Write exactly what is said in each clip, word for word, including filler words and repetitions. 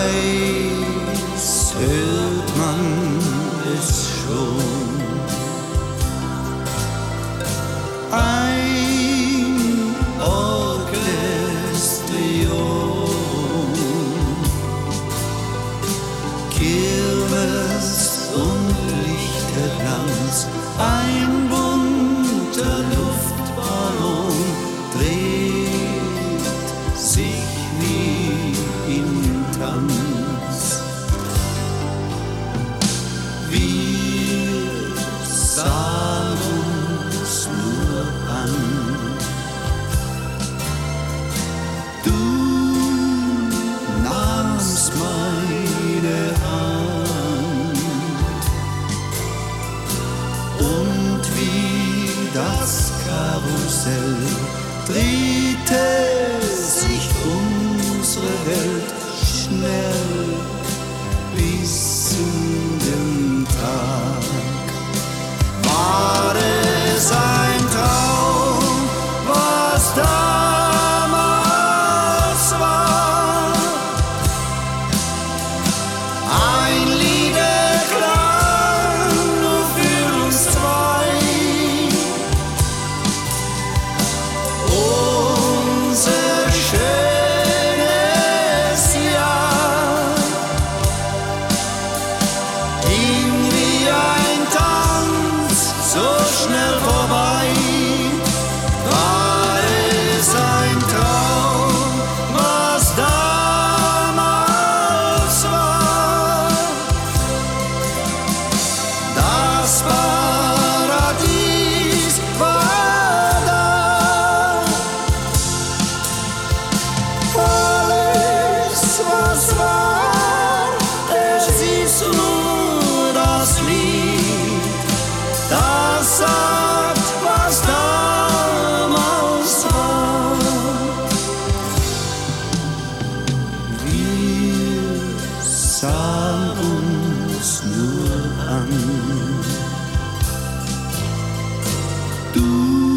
weiß, hört man es schon. Ein Orchestrion, Kirmes und Lichterglanz, ein bunter Luftballon dreht sich wie im Tanz. Wir sahen uns nur an. Du nahmst meine Hand und wie das Karussell drehte sich unsere Welt schnell bis in den Tag. War es ein Traum, was damals war? Ein Liederklang nur für uns zwei. Unser schönes Jahr ging wie ein Tanz so schnell vorbei. War es ein Traum, was damals war? Das Paradies war da. Alles, was war, es ist nur das Lied, das sagt, was damals war. Wir sahen uns nur an. Du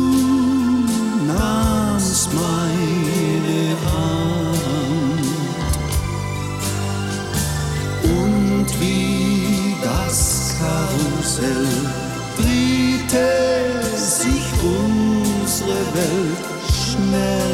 nahmst meine Hand und wie das Karussell drehte sich unsere Welt schnell